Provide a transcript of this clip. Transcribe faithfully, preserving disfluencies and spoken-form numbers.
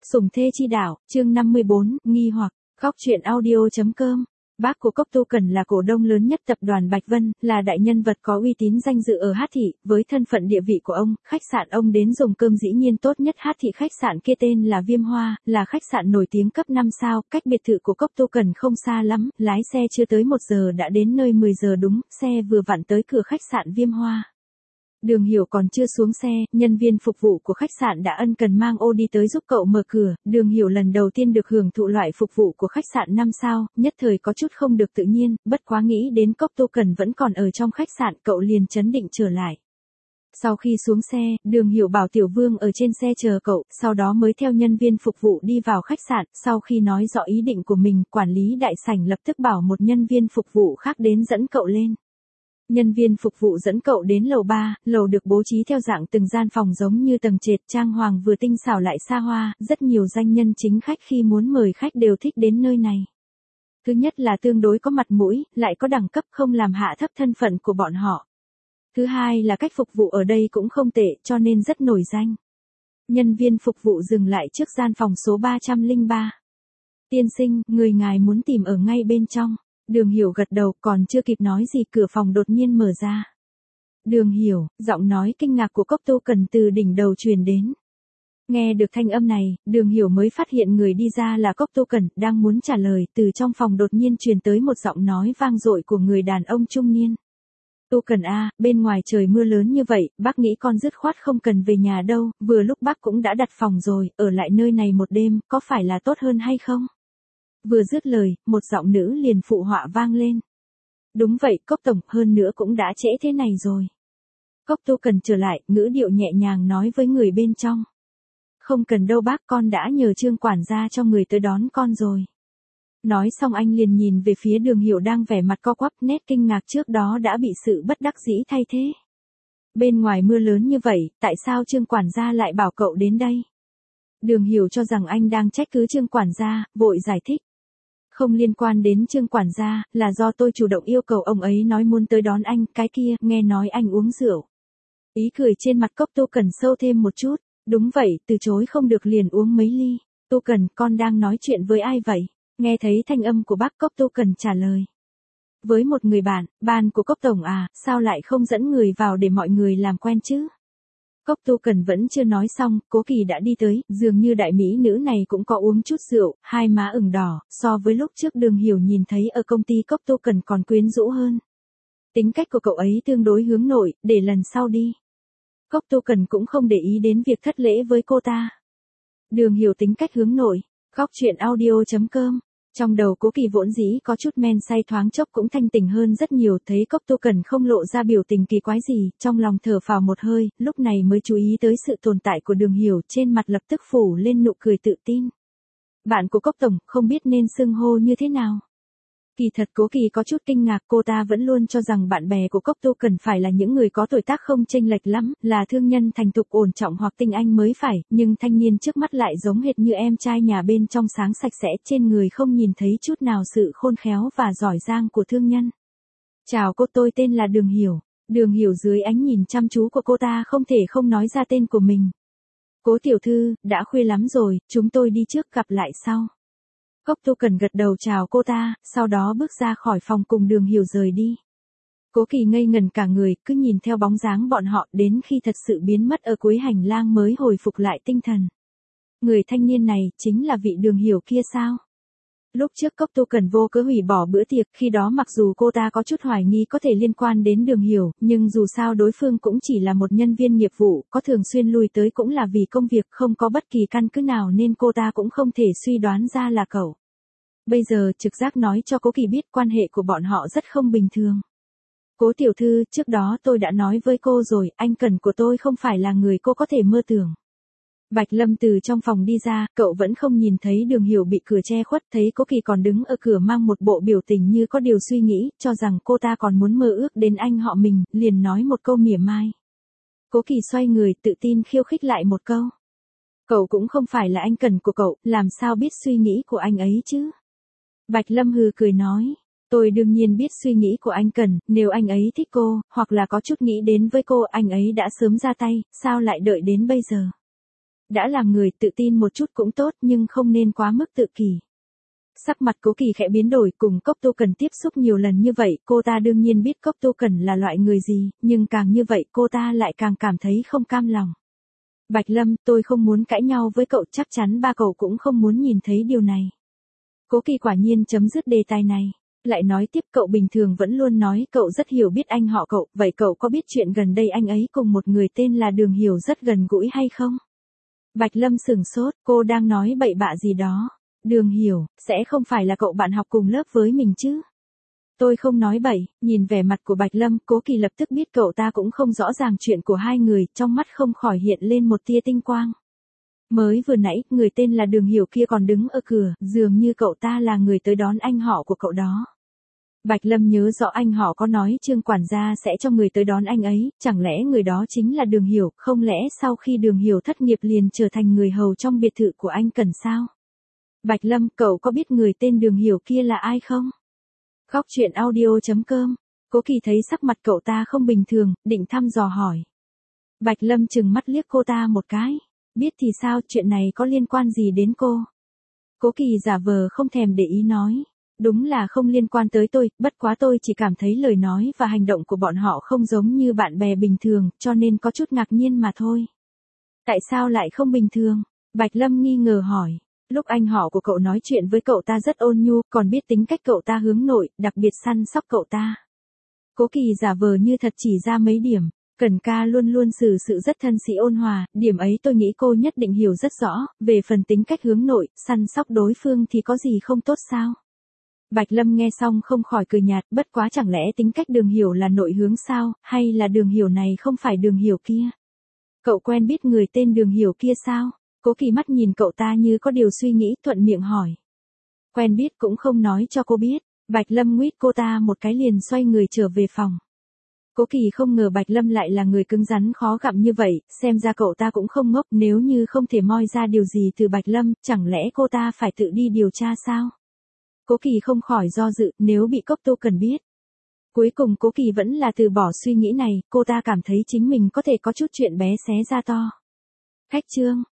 Sủng thê chi đạo, chương năm mươi bốn, nghi hoặc, khóc chuyện audio.com. Bác của Cốc Tu Cần là cổ đông lớn nhất tập đoàn Bạch Vân, là đại nhân vật có uy tín danh dự ở Hát Thị, với thân phận địa vị của ông, khách sạn ông đến dùng cơm dĩ nhiên tốt nhất Hát Thị. Khách sạn kia tên là Viêm Hoa, là khách sạn nổi tiếng cấp năm sao, cách biệt thự của Cốc Tu Cần không xa lắm, lái xe chưa tới một giờ đã đến nơi. Mười giờ đúng, xe vừa vặn tới cửa khách sạn Viêm Hoa. Đường Hiểu còn chưa xuống xe, nhân viên phục vụ của khách sạn đã ân cần mang ô đi tới giúp cậu mở cửa. Đường Hiểu lần đầu tiên được hưởng thụ loại phục vụ của khách sạn năm sao, nhất thời có chút không được tự nhiên, bất quá nghĩ đến Cốc Tu Cần vẫn còn ở trong khách sạn, cậu liền chấn định trở lại. Sau khi xuống xe, Đường Hiểu bảo Tiểu Vương ở trên xe chờ cậu, sau đó mới theo nhân viên phục vụ đi vào khách sạn. Sau khi nói rõ ý định của mình, quản lý đại sảnh lập tức bảo một nhân viên phục vụ khác đến dẫn cậu lên. Nhân viên phục vụ dẫn cậu đến lầu ba, lầu được bố trí theo dạng từng gian phòng giống như tầng trệt, trang hoàng vừa tinh xảo lại xa hoa, rất nhiều danh nhân chính khách khi muốn mời khách đều thích đến nơi này. Thứ nhất là tương đối có mặt mũi, lại có đẳng cấp, không làm hạ thấp thân phận của bọn họ. Thứ hai là cách phục vụ ở đây cũng không tệ, cho nên rất nổi danh. Nhân viên phục vụ dừng lại trước gian phòng số ba trăm lẻ ba. Tiên sinh, người ngài muốn tìm ở ngay bên trong. Đường Hiểu gật đầu, còn chưa kịp nói gì cửa phòng đột nhiên mở ra. Đường Hiểu, giọng nói kinh ngạc của Cốc Tu Cần từ đỉnh đầu truyền đến. Nghe được thanh âm này, Đường Hiểu mới phát hiện người đi ra là Cốc Tu Cần, đang muốn trả lời, từ trong phòng đột nhiên truyền tới một giọng nói vang dội của người đàn ông trung niên. Tu Cần a, bên ngoài trời mưa lớn như vậy, bác nghĩ con dứt khoát không cần về nhà đâu, vừa lúc bác cũng đã đặt phòng rồi, ở lại nơi này một đêm, có phải là tốt hơn hay không? Vừa dứt lời, một giọng nữ liền phụ họa vang lên. Đúng vậy, Cốc tổng, hơn nữa cũng đã trễ thế này rồi. Cốc Tu Cần trở lại, ngữ điệu nhẹ nhàng nói với người bên trong. Không cần đâu bác, con đã nhờ Trương quản gia cho người tới đón con rồi. Nói xong anh liền nhìn về phía Đường Hiểu đang vẻ mặt co quắp, nét kinh ngạc trước đó đã bị sự bất đắc dĩ thay thế. Bên ngoài mưa lớn như vậy, tại sao Trương quản gia lại bảo cậu đến đây? Đường Hiểu cho rằng anh đang trách cứ Trương quản gia, vội giải thích. Không liên quan đến Trương quản gia, là do tôi chủ động yêu cầu ông ấy nói muốn tới đón anh, cái kia, nghe nói anh uống rượu. Ý cười trên mặt Cốc Tu Cần sâu thêm một chút, đúng vậy, từ chối không được liền uống mấy ly. Tu Cần, con đang nói chuyện với ai vậy? Nghe thấy thanh âm của bác, Cốc Tu Cần trả lời. Với một người bạn, bạn của Cốc tổng à, sao lại không dẫn người vào để mọi người làm quen chứ? Cốc Tu Cần vẫn chưa nói xong, Cố Kỳ đã đi tới, dường như đại mỹ nữ này cũng có uống chút rượu, hai má ửng đỏ, so với lúc trước Đường Hiểu nhìn thấy ở công ty Cốc Tu Cần còn quyến rũ hơn. Tính cách của cậu ấy tương đối hướng nội, để lần sau đi. Cốc Tu Cần cũng không để ý đến việc thất lễ với cô ta. Đường Hiểu tính cách hướng nội, khóc chuyện audio.com. Trong đầu Cố Kỳ vốn dĩ có chút men say thoáng chốc cũng thanh tỉnh hơn rất nhiều, thấy Cốc Tu Cần không lộ ra biểu tình kỳ quái gì, trong lòng thở phào một hơi, lúc này mới chú ý tới sự tồn tại của Đường Hiểu, trên mặt lập tức phủ lên nụ cười tự tin. Bạn của Cốc tổng, không biết nên xưng hô như thế nào? Kỳ thật Cố Kỳ có chút kinh ngạc, cô ta vẫn luôn cho rằng bạn bè của Cốc Tu Cần phải là những người có tuổi tác không chênh lệch lắm, là thương nhân thành thục ổn trọng hoặc tinh anh mới phải, nhưng thanh niên trước mắt lại giống hệt như em trai nhà bên trong, sáng sạch sẽ, trên người không nhìn thấy chút nào sự khôn khéo và giỏi giang của thương nhân. Chào cô, tôi tên là Đường Hiểu. Đường Hiểu dưới ánh nhìn chăm chú của cô ta không thể không nói ra tên của mình. Cố tiểu thư, đã khuya lắm rồi, chúng tôi đi trước, gặp lại sau. Cốc Tu Cần gật đầu chào cô ta, sau đó bước ra khỏi phòng cùng Đường Hiểu rời đi. Cố Kỳ ngây ngần cả người, cứ nhìn theo bóng dáng bọn họ, đến khi thật sự biến mất ở cuối hành lang mới hồi phục lại tinh thần. Người thanh niên này, chính là vị Đường Hiểu kia sao? Lúc trước Cốc Tu Cần vô cớ hủy bỏ bữa tiệc, khi đó mặc dù cô ta có chút hoài nghi có thể liên quan đến Đường Hiểu, nhưng dù sao đối phương cũng chỉ là một nhân viên nghiệp vụ, có thường xuyên lui tới cũng là vì công việc, không có bất kỳ căn cứ nào nên cô ta cũng không thể suy đoán ra là cậu. Bây giờ trực giác nói cho Cố Kỳ biết quan hệ của bọn họ rất không bình thường. Cố tiểu thư, trước đó tôi đã nói với cô rồi, anh Cần của tôi không phải là người cô có thể mơ tưởng. Bạch Lâm từ trong phòng đi ra, cậu vẫn không nhìn thấy Đường Hiểu bị cửa che khuất, thấy Cố Kỳ còn đứng ở cửa mang một bộ biểu tình như có điều suy nghĩ, cho rằng cô ta còn muốn mơ ước đến anh họ mình, liền nói một câu mỉa mai. Cố Kỳ xoay người, tự tin khiêu khích lại một câu. Cậu cũng không phải là anh Cần của cậu, làm sao biết suy nghĩ của anh ấy chứ? Bạch Lâm hừ cười nói. Tôi đương nhiên biết suy nghĩ của anh Cần, nếu anh ấy thích cô, hoặc là có chút nghĩ đến với cô, anh ấy đã sớm ra tay, sao lại đợi đến bây giờ? Đã làm người tự tin một chút cũng tốt nhưng không nên quá mức tự kỷ. Sắc mặt Cố Kỳ khẽ biến đổi, cùng Cốc Tu Cần tiếp xúc nhiều lần như vậy, cô ta đương nhiên biết Cốc Tu Cần là loại người gì, nhưng càng như vậy cô ta lại càng cảm thấy không cam lòng. Bạch Lâm, tôi không muốn cãi nhau với cậu, chắc chắn ba cậu cũng không muốn nhìn thấy điều này. Cố Kỳ quả nhiên chấm dứt đề tài này. Lại nói tiếp, cậu bình thường vẫn luôn nói cậu rất hiểu biết anh họ cậu, vậy cậu có biết chuyện gần đây anh ấy cùng một người tên là Đường Hiểu rất gần gũi hay không? Bạch Lâm sửng sốt, cô đang nói bậy bạ gì đó. Đường Hiểu, sẽ không phải là cậu bạn học cùng lớp với mình chứ? Tôi không nói bậy, nhìn vẻ mặt của Bạch Lâm, Cố Kỳ lập tức biết cậu ta cũng không rõ ràng chuyện của hai người, trong mắt không khỏi hiện lên một tia tinh quang. Mới vừa nãy, người tên là Đường Hiểu kia còn đứng ở cửa, dường như cậu ta là người tới đón anh họ của cậu đó. Bạch Lâm nhớ rõ anh họ có nói Trương quản gia sẽ cho người tới đón anh ấy, chẳng lẽ người đó chính là Đường Hiểu, không lẽ sau khi Đường Hiểu thất nghiệp liền trở thành người hầu trong biệt thự của anh Cần sao? Bạch Lâm, cậu có biết người tên Đường Hiểu kia là ai không? Khóc chuyện audio chấm com. Cố Kỳ thấy sắc mặt cậu ta không bình thường, định thăm dò hỏi. Bạch Lâm trừng mắt liếc cô ta một cái. Biết thì sao, chuyện này có liên quan gì đến cô? Cố Kỳ giả vờ không thèm để ý nói. Đúng là không liên quan tới tôi, bất quá tôi chỉ cảm thấy lời nói và hành động của bọn họ không giống như bạn bè bình thường, cho nên có chút ngạc nhiên mà thôi. Tại sao lại không bình thường? Bạch Lâm nghi ngờ hỏi. Lúc anh họ của cậu nói chuyện với cậu ta rất ôn nhu, còn biết tính cách cậu ta hướng nội, đặc biệt săn sóc cậu ta. Cố Kỳ giả vờ như thật chỉ ra mấy điểm. Cần ca luôn luôn xử sự rất thân sĩ ôn hòa, điểm ấy tôi nghĩ cô nhất định hiểu rất rõ, về phần tính cách hướng nội, săn sóc đối phương thì có gì không tốt sao? Bạch Lâm nghe xong không khỏi cười nhạt, bất quá chẳng lẽ tính cách Đường Hiểu là nội hướng sao, hay là Đường Hiểu này không phải Đường Hiểu kia? Cậu quen biết người tên Đường Hiểu kia sao? Cố Kỳ mắt nhìn cậu ta như có điều suy nghĩ, thuận miệng hỏi. Quen biết cũng không nói cho cô biết. Bạch Lâm nguyết cô ta một cái liền xoay người trở về phòng. Cố Kỳ không ngờ Bạch Lâm lại là người cứng rắn khó gặm như vậy, xem ra cậu ta cũng không ngốc, nếu như không thể moi ra điều gì từ Bạch Lâm, chẳng lẽ cô ta phải tự đi điều tra sao? Cố Kỳ không khỏi do dự, nếu bị Cốc Tu Cần biết. Cuối cùng Cố Kỳ vẫn là từ bỏ suy nghĩ này, cô ta cảm thấy chính mình có thể có chút chuyện bé xé ra to. Khách trương,